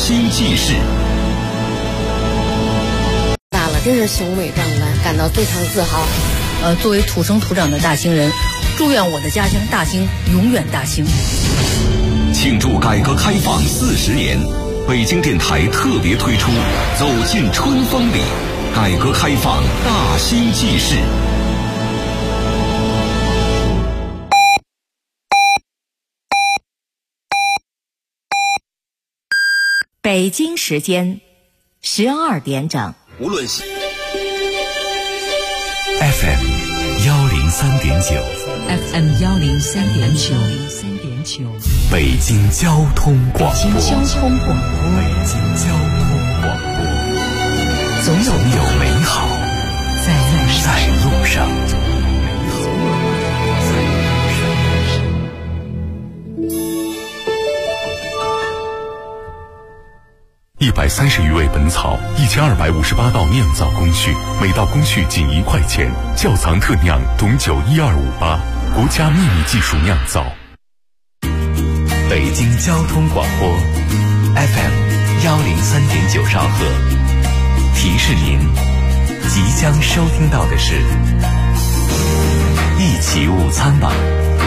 兴记事。 大了，真是雄伟壮观，感到非常自豪。 作为土生土长的大兴人，祝愿我的家乡大兴永远大兴。 庆祝改革开放40年，北京电台特别推出《走进春风里》改革开放大兴记事。 北京时间12点整。 无论是 FM 103.9 FM 103.9 北京交通广播。 北京交通广播，总有美好在路上。130余味本草，1258道酿造工序，每道工序仅1块钱。窖藏特酿董酒12588，国家秘密技术酿造。北京交通广播 FM 103.9兆赫，提示您即将收听到的是一起午餐吧。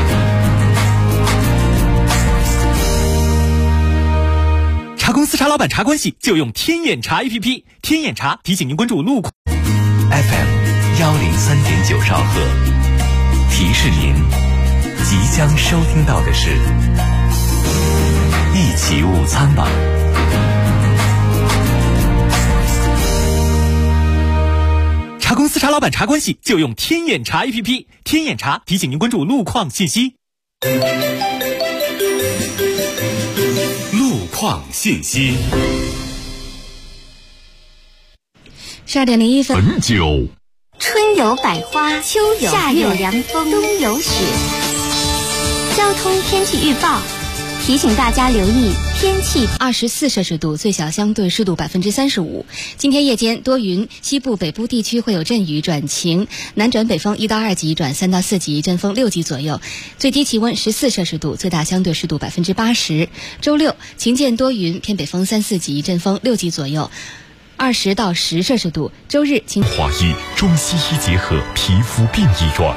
茶公司茶老板茶关系就用天眼茶 APP， 天眼茶提醒您关注路况。 FM 103.9兆赫，提示您即将收听到的是一起午餐吧。 茶公司茶老板茶关系就用天眼茶 APP， 天眼茶提醒您关注路况信息。 路况信息。 12点01分。 很久。 春有百花，秋有夏有凉风，冬有雪。交通天气预报提醒大家留意天气。24摄氏度，最小相对湿度35%。今天夜间多云，西部北部地区会有阵雨转晴，南转北风1到2级转3到4级，阵风6级左右。最低气温14摄氏度，最大相对湿度80%。周六晴间多云，偏北风3、4级，阵风6级左右。20到10摄氏度。周日晴。 华医中西医结合皮肤病医院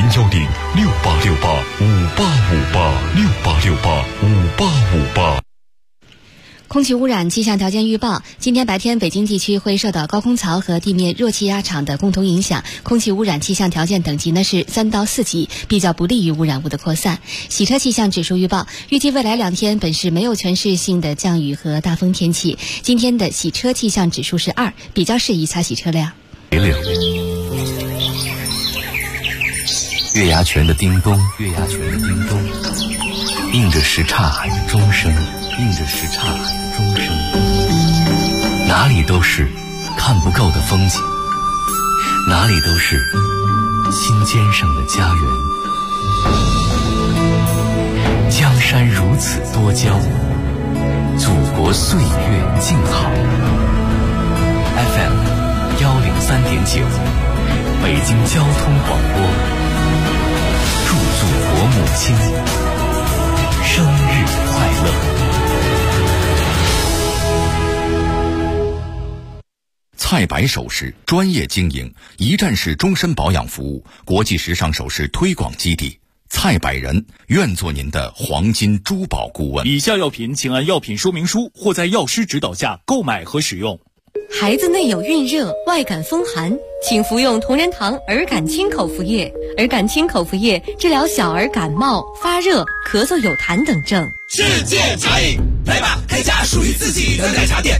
，01068685858，68685858。 空气污染气象条件预报：今天白天北京地区会受到高空槽和地面弱气压场的共同影响，空气污染气象条件等级呢是3到4级，比较不利于污染物的扩散。洗车气象指数预报：预计未来2天本市没有全市性的降雨和大风天气。今天的洗车气象指数是2，比较适宜擦洗车辆。 月牙泉的叮咚，映着什刹钟声，哪里都是看不够的风景，哪里都是心尖上的家园。江山如此多娇，祖国岁月静好。FM 103.9，北京交通广播，祝祖国母亲生日快乐。 蔡白首饰专业经营，一站式终身保养服务，国际时尚首饰推广基地。蔡百人愿做您的黄金珠宝顾问。 以下药品请按药品说明书或在药师指导下购买和使用。 孩子内有孕热、外感风寒，请服用同仁堂儿感清口服液。儿感清口服液治疗小儿感冒、发热、咳嗽有痰等症。 世界茶饮，来吧，开家属于自己的奶茶店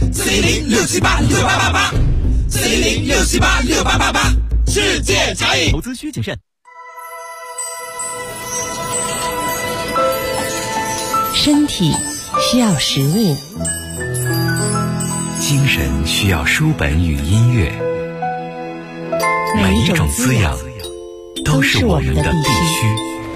，410-678-6888，410-678-6888，世界茶饮。 投资需谨慎。 身体需要食物， 精神需要书本与音乐，每一种滋养都是我们的必须。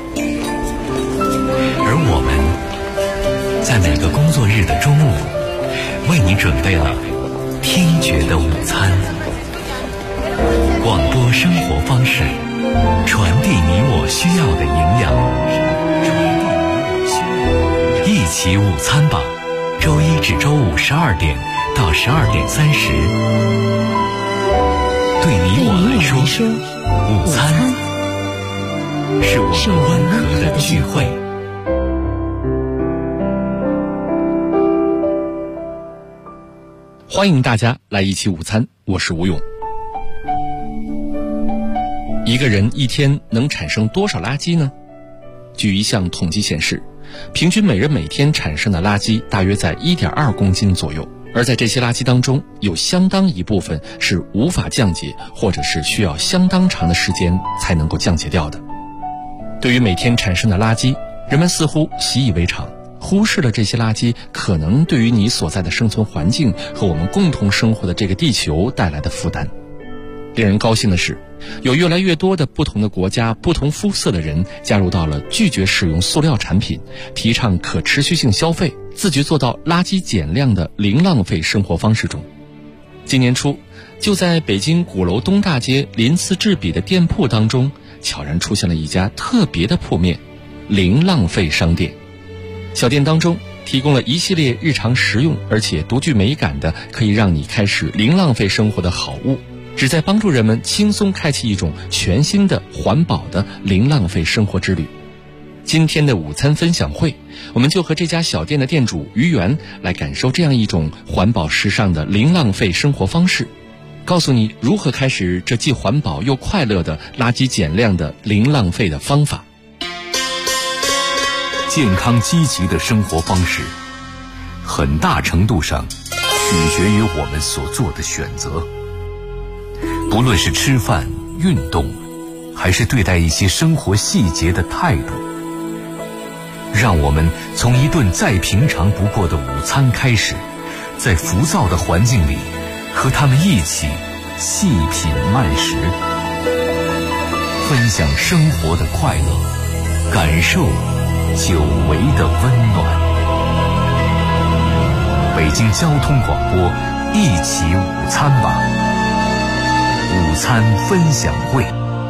而我们在每个工作日的中午，为你准备了听觉的午餐。广播生活方式，传递你我需要的营养。一起午餐吧， 周一至周五12点到12点30，对你我来说，午餐是我们温和的聚会。 欢迎大家来一起午餐，我是吴勇。一个人一天能产生多少垃圾呢？据一项统计显示，平均每人每天产生的垃圾大约在 1.2 公斤左右，而在这些垃圾当中，有相当一部分是无法降解，或者是需要相当长的时间才能够降解掉的。对于每天产生的垃圾，人们似乎习以为常，忽视了这些垃圾可能对于你所在的生存环境和我们共同生活的这个地球带来的负担。令人高兴的是，有越来越多的不同的国家、不同肤色的人加入到了拒绝使用塑料产品、提倡可持续性消费、自觉做到垃圾减量的零浪费生活方式中。今年初，就在北京鼓楼东大街鳞次栉比的店铺当中，悄然出现了一家特别的铺面——零浪费商店。小店当中提供了一系列日常实用而且独具美感的可以让你开始零浪费生活的好物，旨在帮助人们轻松开启一种全新的环保的零浪费生活之旅。今天的午餐分享会，我们就和这家小店的店主于元来感受这样一种环保时尚的零浪费生活方式，告诉你如何开始这既环保又快乐的垃圾减量的零浪费的方法。 健康积极的生活方式，很大程度上取决于我们所做的选择。不论是吃饭、运动，还是对待一些生活细节的态度，让我们从一顿再平常不过的午餐开始，在浮躁的环境里，和他们一起细品慢食，分享生活的快乐，感受久违的温暖。北京交通广播，一起午餐吧！午餐分享会。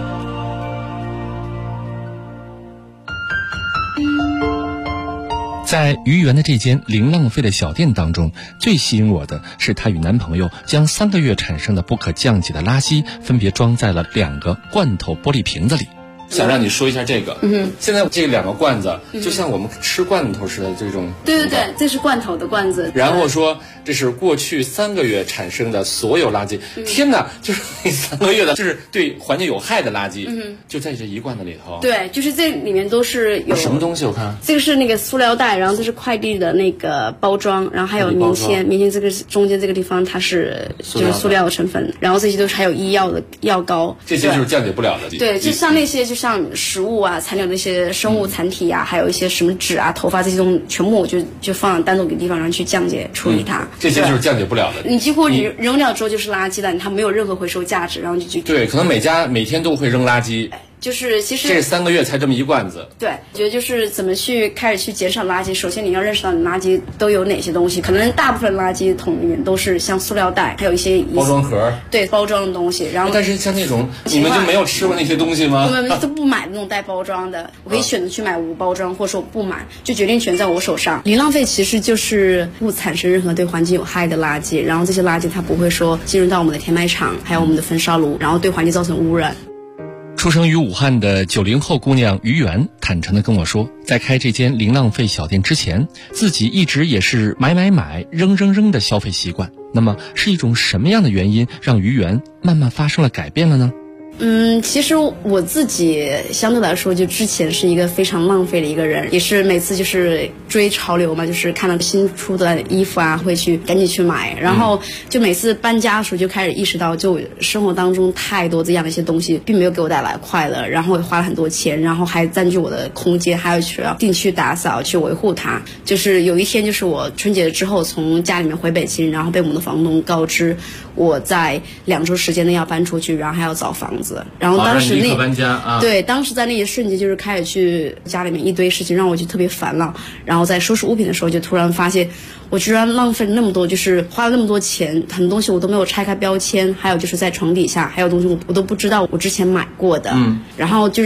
在于元的这间零浪费的小店当中，最吸引我的是她与男朋友将3个月产生的不可降解的垃圾分别装在了2个罐头玻璃瓶子里。想让你说一下这个，现在这2个罐子就像我们吃罐头似的这种， 对，这是罐头的罐子。 然后说这是过去3个月产生的所有垃圾，天哪，就是那3个月的，就是对环境有害的垃圾，就在这一罐子里头。 对，就是这里面都是有什么东西？我看这个是那个塑料袋，然后这是快递的那个包装，然后还有棉签这个中间这个地方它是就是塑料成分，然后这些都是还有医药的药膏， 这些就是降解不了的。 对，就像那些就像食物啊残留的一些生物残体啊，还有一些什么纸啊、头发这些东西，全部我就放单独一个地方，然后去降解处理它。 这些就是降解不了的。 你几乎扔掉之后就是垃圾的，它没有任何回收价值，然后就对，可能每家每天都会扔垃圾。 就是其实这3个月才这么一罐子。 对，我觉得就是怎么开始去减少垃圾。首先你要认识到你垃圾都有哪些东西，可能大部分垃圾桶里面都是像塑料袋，还有一些包装盒， 对，包装的东西。然后但是像那种你们就没有吃过那些东西吗？ 我们都不买那种带包装的，我可以选择去买无包装，或者说我不买，就决定权在我手上。零浪费其实就是不产生任何对环境有害的垃圾，然后这些垃圾它不会说进入到我们的填埋场，还有我们的焚烧炉，然后对环境造成污染。 出生于武汉的90后姑娘于元坦诚地跟我说，在开这间零浪费小店之前，自己一直也是买、扔的消费习惯。那么是一种什么样的原因让于元慢慢发生了改变了呢？ 其实我自己相对来说就之前是一个非常浪费的一个人，也是每次就是追潮流嘛，就是看到新出的衣服啊会去赶紧去买，然后就每次搬家的时候就开始意识到，就生活当中太多这样的一些东西并没有给我带来快乐，然后也花了很多钱，然后还占据我的空间，还要去定期打扫去维护它。就是有一天就是我春节之后从家里面回北京，然后被我们的房东告知我在2周时间内要搬出去，然后还要找房子，然后当时对，当时在那一瞬间就是开始去家里面一堆事情让我就特别烦恼，然后在收拾物品的时候就突然发现我居然浪费了那么多，就是花了那么多钱，很多东西我都没有拆开标签，还有就是在床底下还有东西我都不知道我之前买过的，然后就是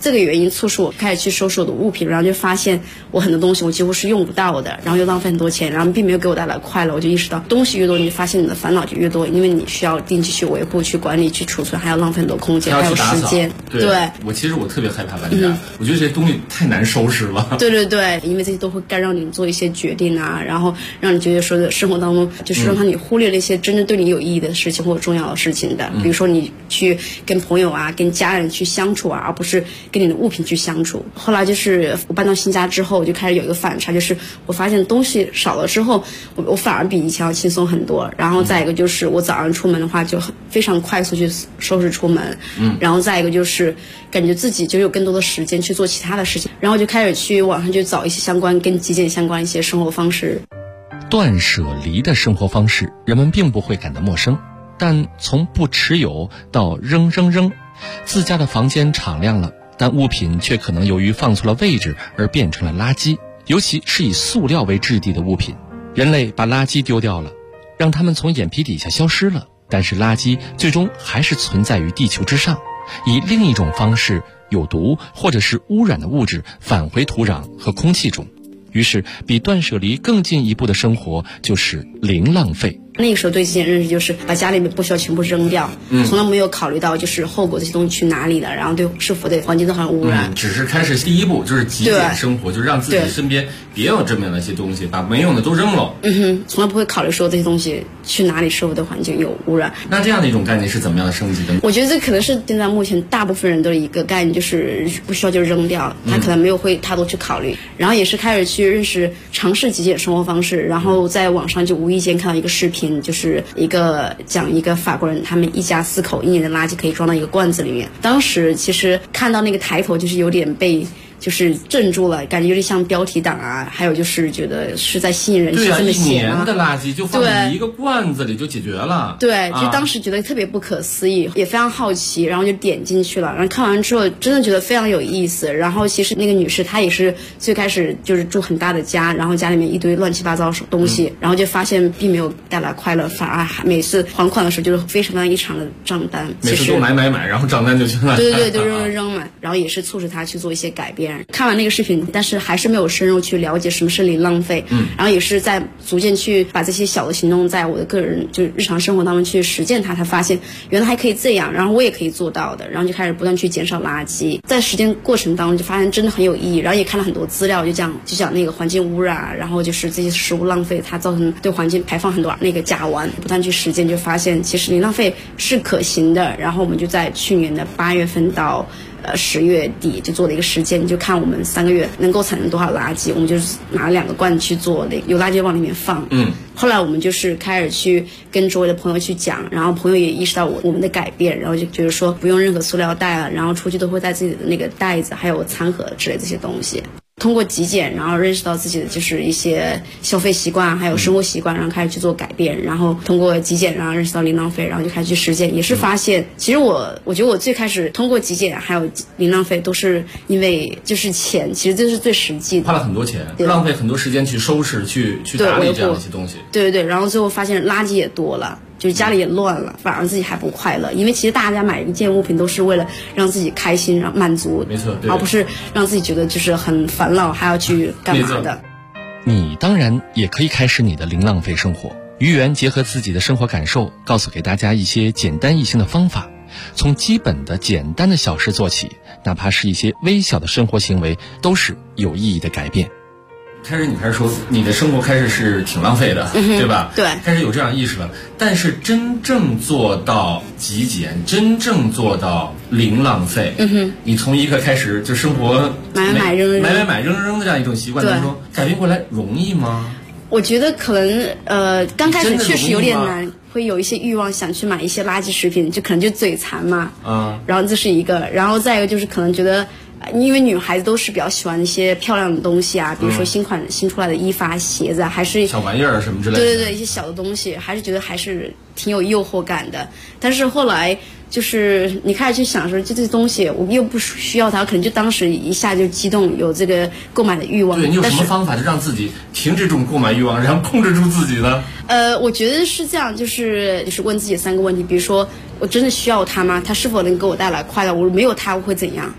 这个原因促使我开始去收拾我的物品，然后就发现我很多东西我几乎是用不到的，然后又浪费很多钱，然后并没有给我带来快乐。我就意识到东西越多，你就发现你的烦恼就越多，因为你需要定期去维护、去管理、去储存，还要浪费很多空间，还有时间。 对，其实我特别害怕搬家，我觉得这些东西太难收拾了。 对，因为这些都会干扰你做一些决定啊，然后让你觉得说生活当中就是让你忽略了一些真正对你有意义的事情或者重要的事情的，比如说你去跟朋友啊、跟家人去相处啊，而不是跟你的物品去相处。后来就是我搬到新家之后，我就开始有一个反差，就是我发现东西少了之后，我反而比以前要轻松很多。然后再一个就是我早上出门的话就非常快速去收拾出门，然后再一个就是感觉自己就有更多的时间去做其他的事情，然后就开始去网上去找一些相关跟极简相关一些生活方式。 断舍离的生活方式，人们并不会感到陌生，但从不持有到扔，自家的房间敞亮了，但物品却可能由于放错了位置而变成了垃圾，尤其是以塑料为质地的物品。人类把垃圾丢掉了，让它们从眼皮底下消失了，但是垃圾最终还是存在于地球之上，以另一种方式有毒或者是污染的物质返回土壤和空气中。于是比断舍离更进一步的生活就是零浪费。 那个时候对极简认识就是把家里面不需要全部扔掉，从来没有考虑到就是后果这些东西去哪里了，然后是否对环境造成污染。 只是开始第一步就是极简生活，就是让自己身边别有这么样的一些东西，把没用的都扔了。 从来不会考虑说这些东西去哪里是否对环境有污染。 那这样的一种概念是怎么样的升级的？ 我觉得这可能是现在目前大部分人的一个概念，就是不需要就扔掉，他可能没有会太多去考虑。然后也是开始去认识尝试极简生活方式，然后在网上就无意间看到一个视频，就是讲一个法国人他们一家4口1年的垃圾可以装到一个罐子里面。当时其实看到那个抬头就是有点被就是镇住了，感觉有点像标题党啊，还有就是觉得是在吸引人去这么写 1年的垃圾就放在一个罐子里就解决了。 对，就当时觉得特别不可思议，也非常好奇，然后就点进去了。然后看完之后真的觉得非常有意思。然后其实那个女士她也是最开始就是住很大的家，然后家里面一堆乱七八糟东西，然后就发现并没有带来快乐，反而每次还款的时候就是非常一长的账单， 每次都买，然后账单就去了。 对，就扔嘛。然后也是促使她去做一些改变。看完那个视频，但是还是没有深入去了解什么是零浪费。然后也是在逐渐去把这些小的行动在我的个人就是日常生活当中去实践它，才发现原来还可以这样，然后我也可以做到的。然后就开始不断去减少垃圾，在实践过程当中就发现真的很有意义。然后也看了很多资料，就讲那个环境污染，然后就是这些食物浪费它造成对环境排放很多那个甲烷，不断去实践就发现其实零浪费是可行的。然后我们就在去年的8月份到10月底就做了一个实践，就看我们3个月能够产生多少垃圾，我们就是拿了2个罐去做那个有垃圾往里面放。后来我们就是开始去跟周围的朋友去讲，然后朋友也意识到我们的改变，然后就觉得说不用任何塑料袋了，然后出去都会带自己的那个袋子还有餐盒之类这些东西。通过极简，然后认识到自己的就是一些消费习惯还有生活习惯，然后开始去做改变，然后通过极简然后认识到零浪费，然后就开始去实践。也是发现其实我觉得我最开始通过极简还有零浪费都是因为就是钱，其实这是最实际的， 花了很多钱，浪费很多时间去收拾去打理这样一些东西。 对，然后最后发现垃圾也多了，就是家里也乱了，反而自己还不快乐。因为其实大家买一件物品都是为了让自己开心，然后满足， 没错， 而不是让自己觉得就是很烦恼还要去干嘛的。 你当然也可以开始你的零浪费生活。于媛结合自己的生活感受，告诉给大家一些简单易行的方法，从基本的简单的小事做起，哪怕是一些微小的生活行为都是有意义的改变。你开始说你的生活开始是挺浪费的，对吧？ 对， 开始有这样意识了。但是真正做到极简，真正做到零浪费，你从一个开始就生活买扔的这样一种习惯当中改变过来容易吗？ 我觉得可能刚开始确实有点难，会有一些欲望想去买一些垃圾食品，就可能就嘴馋嘛。然后这是一个，然后再一个就是可能觉得。因为女孩子都是比较喜欢一些漂亮的东西啊，比如说新出来的衣服啊、鞋子啊，还是小玩意儿什么之类的。 对，一些小的东西，还是觉得还是挺有诱惑感的。但是后来就是你开始去想说，这些东西我又不需要它，可能就当时一下就激动，有这个购买的欲望。 对，你有什么方法就让自己停止这种购买欲望，然后控制住自己呢？ 我觉得是这样，就是问自己3个问题，比如说我真的需要它吗？它是否能给我带来快乐？我没有它我会怎样？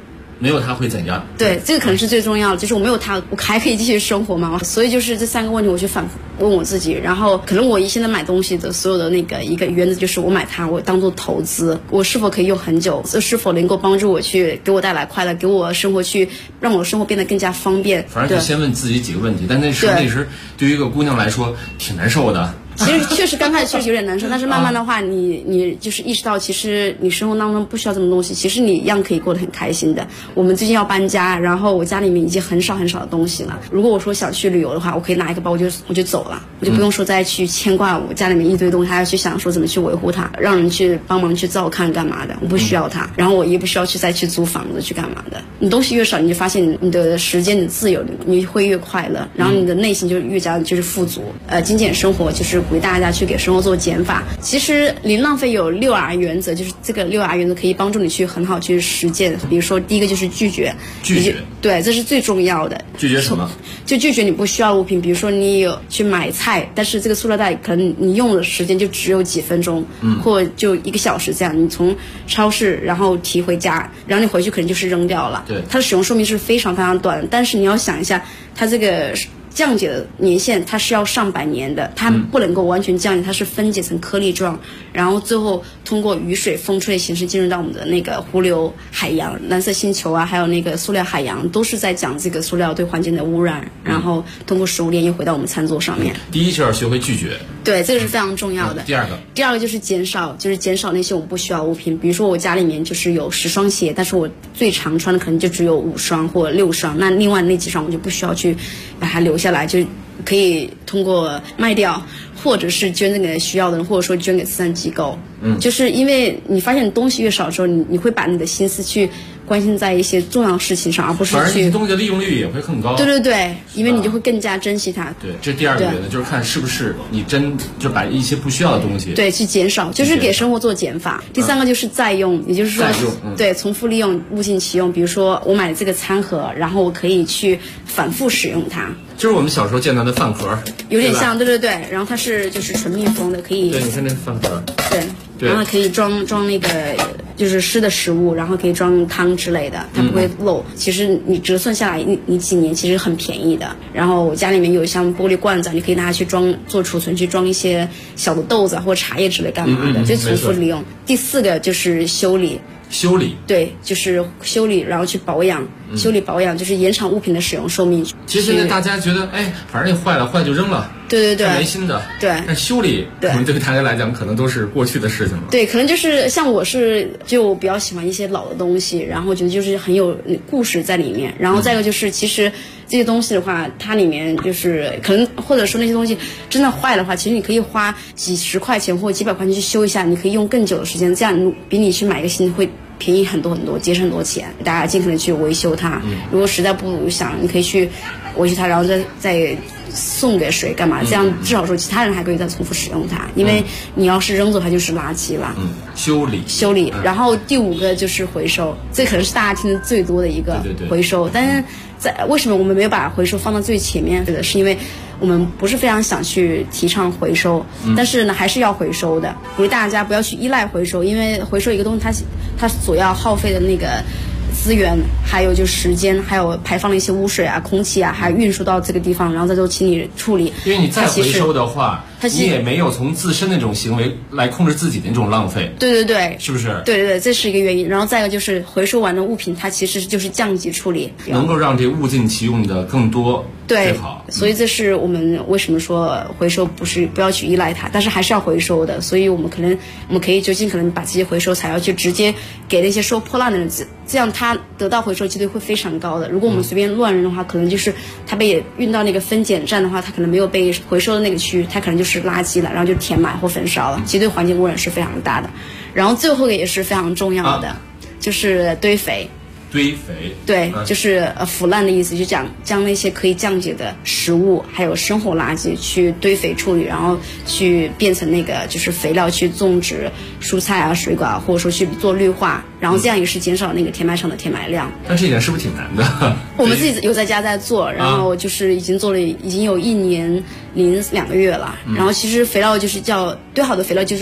没有它会怎样？ 对，这个可能是最重要的，就是我没有它，我还可以继续生活吗？所以就是这3个问题，我去反复问我自己。然后可能我现在买东西的所有的那个一个原则就是，我买它，我当做投资，我是否可以用很久，是否能够帮助我去给我带来快乐，给我生活去让我的生活变得更加方便。 反正就先问自己几个问题，但那时对于一个姑娘来说挺难受的。 其实确实刚开始确实有点难受，但是慢慢的话，你就是意识到，其实你生活当中不需要这么东西，其实你一样可以过得很开心的。我们最近要搬家，然后我家里面已经很少的东西了。如果我说想去旅游的话，我可以拿一个包我就走了，我就不用说再去牵挂我家里面一堆东西，还要去想说怎么去维护它，让人去帮忙去照看干嘛的，我不需要它。然后我也不需要再去租房子去干嘛的。你东西越少，你就发现你的时间的自由，你会越快乐，然后你的内心就越加就是富足。精简生活就是鼓励大家去给生活做减法。其实零浪费有6R 原则，就是这个6R 原则可以帮助你去很好去实践。比如说第一个就是拒绝，对，这是最重要的。 拒绝什么？ 就拒绝你不需要的物品。比如说你有去买菜，但是这个塑料袋可能你用的时间就只有几分钟，或就1个小时这样，你从超市然后提回家，然后你回去可能就是扔掉了。 对， 它的使用寿命是非常非常短的，但是你要想一下，它这个降解的年限它是要上百年的，它不能够完全降解，它是分解成颗粒状，然后最后通过雨水、风吹的形式进入到我们的那个湖流、海洋、蓝色星球啊，还有那个塑料海洋，都是在讲这个塑料对环境的污染，然后通过食物链又回到我们餐桌上面。 第一就要学会拒绝， 对，这个是非常重要的。 第二个就是减少那些我们不需要的物品。比如说我家里面就是有10双鞋，但是我最常穿的可能就只有5双或6双，那另外那几双我就不需要去把它留下来，就可以通过卖掉，或者是捐给需要的人，或者说捐给慈善机构。就是因为你发现东西越少的时候，你会把你的心思去关心在一些重要事情上，而不是反正你东西的利用率也会更高。 对，因为你就会更加珍惜它。 对，这第二个原则就是看是不是你就把一些不需要的东西对去减少，就是给生活做减法。第3个就是再用，也就是说对重复利用、物尽其用。比如说我买了这个餐盒，然后我可以去反复使用它。 就是我们小时候见到的饭盒， 有点像，对。然后它是就是纯密封的，可以。 对，你看那饭盒。 对，然后可以装那个就是湿的食物，然后可以装汤之类的，它不会漏。其实你折算下来，你几年其实很便宜的。然后我家里面有像玻璃罐子，你可以拿它去做储存，去装一些小的豆子或者茶叶之类干嘛的，就重复利用。第4个就是修理，对，就是修理，然后去保养。修理保养就是延长物品的使用寿命。 其实现在大家觉得，反正你坏了就扔了， 对， 没新的， 对。 但修理，可能对大家来讲，可能都是过去的事情了。 对，可能就是像我就比较喜欢一些老的东西，然后觉得就是很有故事在里面。然后再一个就是，其实这些东西的话，它里面就是可能或者说那些东西真的坏的话，其实你可以花几10块钱或几百块钱去修一下，你可以用更久的时间，这样比你去买一个新的会便宜很多，节省很多钱。大家尽可能去维修它。如果实在不想，你可以去维修它，然后再送给谁干嘛？这样至少说其他人还可以再重复使用它。因为你要是扔走它就是垃圾了。修理。然后第5个就是回收，这可能是大家听的最多的一个回收。但是为什么我们没有把回收放到最前面？是因为我们不是非常想去提倡回收，但是呢还是要回收的。鼓励大家不要去依赖回收，因为回收一个东西它所要耗费的那个资源，还有就时间，还有排放的一些污水啊、空气啊，还运输到这个地方，然后再做清理处理。 因为你再回收的话，你也没有从自身那种行为来控制自己的那种浪费。 对， 是不是？ 对，这是一个原因。然后再一个就是回收完的物品，它其实就是降级处理， 能够让这物尽其用的更多。最好。 所以这是我们为什么说回收不要去依赖它，但是还是要回收的。所以我们可以就尽可能把这些回收材料去直接给那些收破烂的人，这样他得到回收几率会非常高的。如果我们随便乱扔的话，可能就是他被运到那个分拣站的话，他可能没有被回收的那个区域，他可能就是垃圾了，然后就填埋或焚烧了，其实对环境污染是非常大的。然后最后一个也是非常重要的，就是堆肥。对，就是腐烂的意思，就将那些可以降解的食物还有生活垃圾去堆肥处理，然后去变成那个就是肥料去种植蔬菜啊、水果啊，或者说去做绿化，然后这样也是减少那个填埋场的填埋量。 但这一点是不是挺难的？ 我们自己有在家在做，然后就是已经做了已经有1年0.2个月了。然后其实肥料就是堆好的肥料就是那种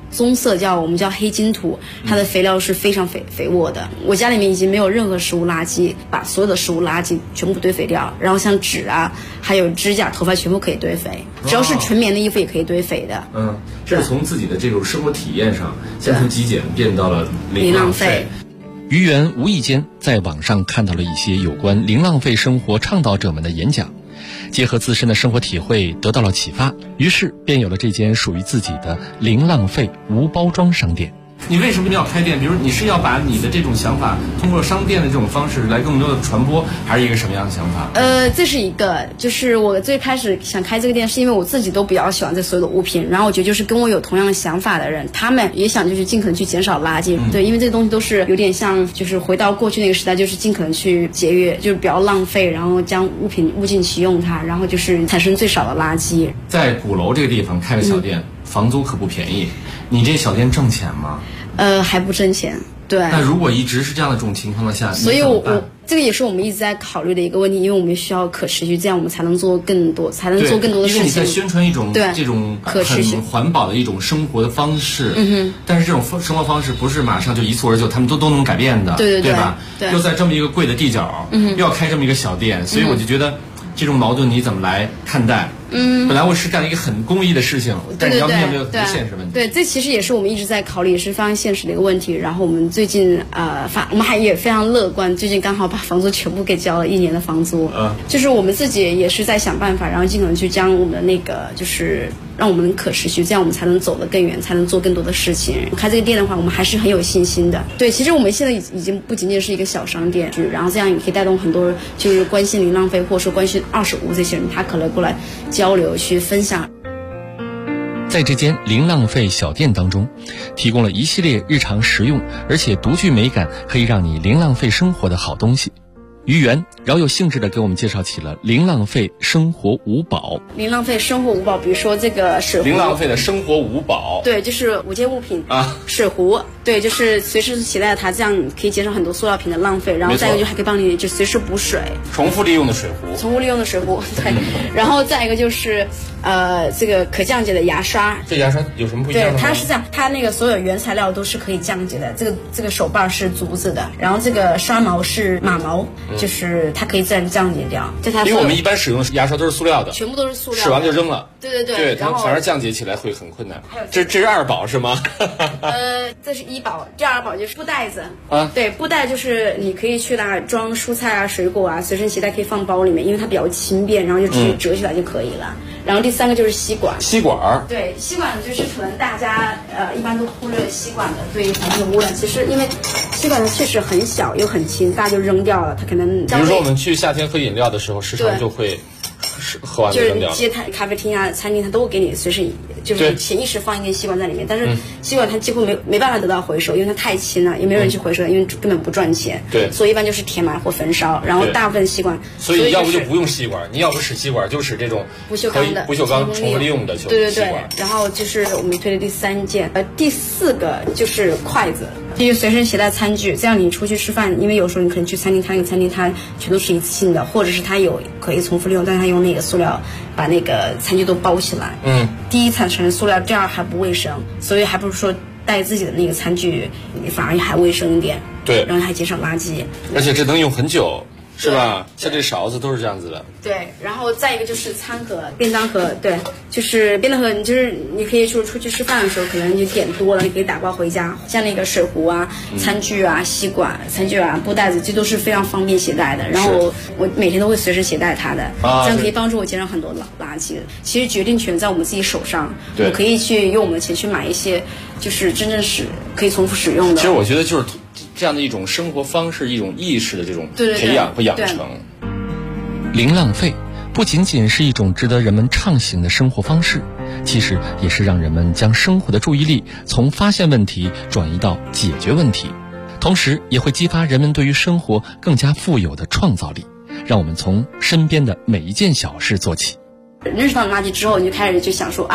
棕色我们叫黑金土，它的肥料是非常肥沃的。我家里面已经没有任何食物垃圾，把所有的食物垃圾全部堆肥掉，然后像纸啊，还有指甲、头发全部可以堆肥，只要是纯棉的衣服也可以堆肥的。 这是从自己的这种生活体验上，先从极简变到了零浪费。于媛无意间在网上看到了一些有关零浪费生活倡导者们的演讲，结合自身的生活体会得到了启发，于是便有了这间属于自己的零浪费无包装商店。你为什么要开店？比如你是要把你的这种想法通过商店的这种方式来更多的传播，还是一个什么样的想法？ 这是一个，就是我最开始想开这个店，是因为我自己都比较喜欢这所有的物品，然后我觉得就是跟我有同样想法的人，他们也想就是尽可能去减少垃圾。对，因为这个东西都是有点像，就是回到过去那个时代，就是尽可能去节约，就是不要浪费，然后将物尽其用它，然后就是产生最少的垃圾。 在鼓楼这个地方开个小店，房租可不便宜，你这小店挣钱吗？ 还不挣钱。对。 那如果一直是这样的这种情况的下， 所以我这个也是我们一直在考虑的一个问题，因为我们需要可持续，这样我们才能做更多的事情。 因为你在宣传一种这种可持续、 很环保的一种生活的方式。但是这种生活方式不是马上就一蹴而就，他们都能改变的，对吧？对。又在这么一个贵的地角，又要开这么一个小店，所以我就觉得这种矛盾你怎么来看待？本来我是干一个很公益的事情，但是你要面对很多现实问题。 对，这其实也是我们一直在考虑，也是非常现实的一个问题。然后我们最近我们也非常乐观，最近刚好把房租全部给交了1年的房租。就是我们自己也是在想办法，然后尽可能去将我们的那个就是让我们可持续，这样我们才能走得更远，才能做更多的事情。开这个店的话，我们还是很有信心的。对，其实我们现在已经不仅仅是一个小商店，然后这样也可以带动很多就是关心零浪费或者说关心25这些人，他可能过来交流去分享。 在这间零浪费小店当中，提供了一系列日常实用而且独具美感，可以让你零浪费生活的好东西。于媛饶有兴致地给我们介绍起了零浪费生活五宝。 零浪费生活五宝，比如说这个水壶。 零浪费的生活五宝。 对，就是5件物品啊。水壶，对，就是随时携带它，这样可以减少很多塑料瓶的浪费。然后再一个就还可以帮你就随时补水。 重复利用的水壶。 重复利用的水壶，对。然后再一个就是这个可降解的牙刷。 这牙刷有什么不一样的吗？ 对，它是这样，它那个所有原材料都是可以降解的。这个手把是竹子的，然后这个刷毛是马毛。就是它可以自然降解掉， 因为我们一般使用的牙刷都是塑料的， 全部都是塑料的， 使完就扔了。 对， 它反而降解起来会很困难。这是2宝是吗？ 这是1宝，第2宝就是布袋子啊。对，布袋就是你可以去拿装蔬菜啊、水果啊，随身携带可以放包里面，因为它比较轻便，然后就直接折起来就可以了。然后第3个就是吸管。 吸管。 对，吸管就是可能大家一般都忽略吸管的对于环境污染。其实因为吸管它确实很小又很轻，大家就扔掉了，它可能。 比如说我们去夏天喝饮料的时候，时常就会喝完就扔掉了。 就是街咖啡厅啊、餐厅，它都会给你随时就是潜意识放一根吸管在里面，但是吸管它几乎没办法得到回收，因为它太轻了，也没有人去回收，因为根本不赚钱。 对， 所以一般就是填满或焚烧，然后大部分吸管。 所以要不就不用吸管，你要不使吸管就使这种不锈钢的、 不锈钢重复利用的吸管。 对。然后就是我们推的第3件，第4个就是筷子。就是随身携带餐具，这样你出去吃饭，因为有时候你可能去餐厅，它那个餐厅它全都是一次性的，或者是它有可以重复利用，但是它用那个塑料把那个餐具都包起来。第一产生塑料，第2还不卫生，所以还不如说带自己的那个餐具，反而还卫生一点。 对， 然后还减少垃圾， 而且这能用很久。是吧？像这勺子都是这样子的。 对，然后再一个就是餐盒、便当盒。对，就是便当盒，你可以出去吃饭的时候，可能你点多了，你可以打包回家。像那个水壶啊、餐具啊、吸管、布袋子，这都是非常方便携带的。然后我每天都会随身携带它的，这样可以帮助我减少很多垃圾。其实决定权在我们自己手上，我可以去用我们的钱去买一些，就是真正是可以重复使用的。 其实我觉得就是这样的一种生活方式，一种意识的这种培养和养成。零浪费不仅仅是一种值得人们畅行的生活方式，其实也是让人们将生活的注意力从发现问题转移到解决问题，同时也会激发人们对于生活更加富有的创造力。让我们从身边的每一件小事做起。 认识到垃圾之后，你就开始就想说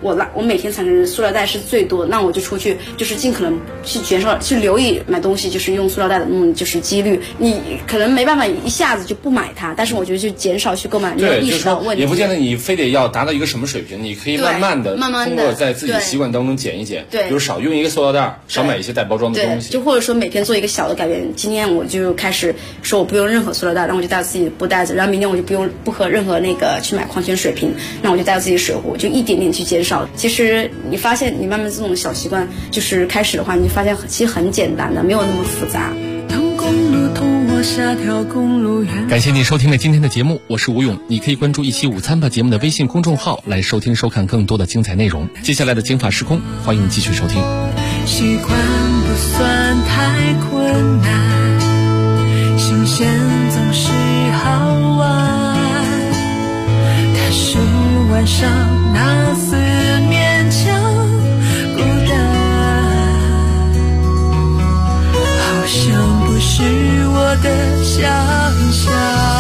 我每天产生的塑料袋是最多，那我就出去就是尽可能去减少，去留意买东西就是用塑料袋的就是几率。你可能没办法一下子就不买它，但是我觉得就减少去购买，你要意识到问题。 也不见得你非得要达到一个什么水平，你可以慢慢的通过在自己习惯当中减一减，比如少用一个塑料袋，少买一些带包装的东西， 就或者说每天做一个小的改变。今天我就开始说我不用任何塑料袋，然后我就带自己的布袋子，然后明天我就不喝任何那个去买矿泉水瓶，那我就带自己水壶，就一点点去减少。其实你发现你慢慢这种小习惯就是开始的话，你就发现其实很简单的，没有那么复杂。 感谢你收听了今天的节目，我是吴勇。你可以关注一期午餐吧节目的微信公众号来收听收看更多的精彩内容。接下来的经法时空，欢迎继续收听。 习惯不算太困难，新鲜总是好玩，但是晚上那四面墙孤单，好像不是我的想象。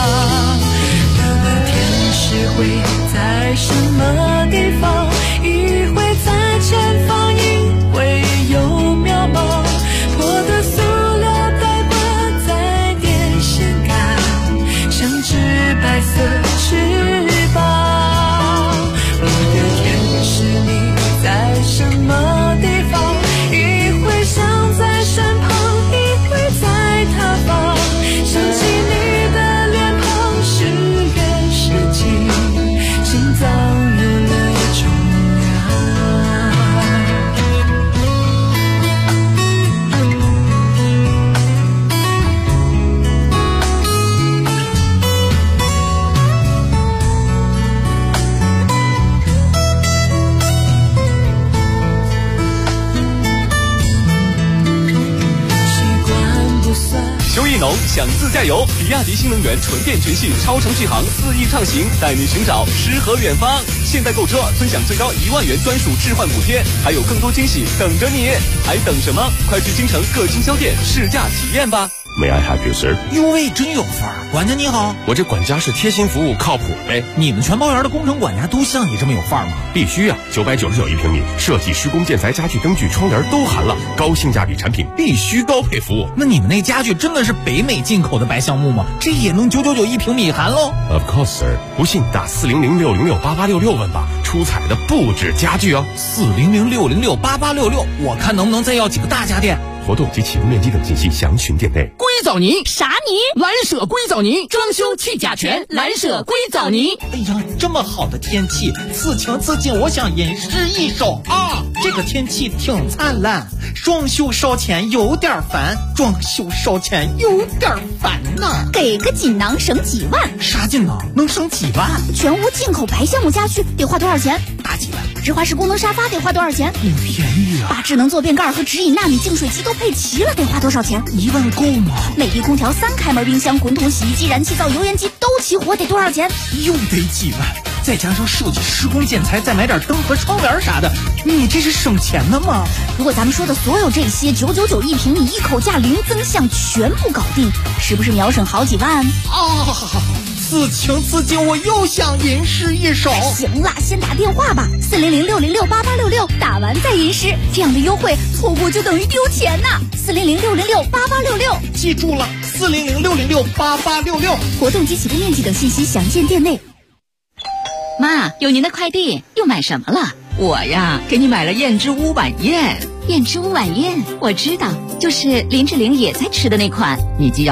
明天是会在什么地方，一会在前方，一会有渺茫，破的塑料袋挂在电线杆，像只白色翅膀。我的天使你在什么地方，一会想在身旁，一会在他方，想起你的脸庞，时远时近，心脏有了重量。 邱艺农想自驾游，比亚迪新能源纯电全系超长续航4亿畅行，带你寻找诗和远方。现在购车尊享最高1万元专属置换补贴，还有更多惊喜等着你，还等什么？快去京城各经销店试驾体验吧。 May I help you, sir？ 哟喂，真有范儿！管家你好， 我这管家是贴心服务，靠谱呗。 你们全包园的工程管家都像你这么有范儿吗？ 必须啊！999一平米，设计、施工、建材、家具、灯具、窗帘都含了，高性价比产品，必须高配服务。 那你们那家具真的是北美进口的白橡木吗？这也能999一平米含喽 ？Of course, sir。不信打400-606-8866问吧，出彩的不止家具哦。 400-606-8866，我看能不能再要几个大家电。 活动及启动面积等信息详询店内。 硅藻泥啥泥？蓝舍硅藻泥，装修去甲醛，蓝舍硅藻泥。 哎呀，这么好的天气，此情此景，我想吟诗一首啊！这个天气挺灿烂，装修烧钱有点烦，装修烧钱有点烦呐。 给个锦囊省几万？ 啥锦囊能省几万？ 全屋进口白橡木家具得花多少钱？ 大几万。 直滑式功能沙发得花多少钱？ 很便宜啊。 把智能坐便盖和直饮纳米净水机都配齐了，得花多少钱 ？1万够吗？ 美的空调、3开门冰箱、滚筒洗衣机、燃气灶、油烟机都齐活，得多少钱？ 又得几万，再加上设计、施工、建材，再买点灯和窗帘啥的，你这是省钱的吗？ 如果咱们说的所有这些999一平米，一口价零增项，全部搞定，是不是秒省好几万？ 此情此景，我又想吟诗一首。 行了，先打电话吧，400-606-8866，打完再吟诗，这样的优惠错过就等于丢钱呐。400-606-8866， 记住了，400-606-8866。 活动及启动面积等信息详见店内。 妈，有您的快递，又买什么了？ 我呀，给你买了燕之屋晚宴。 燕之屋晚宴， 我知道，就是林志玲也在吃的那款。 你既要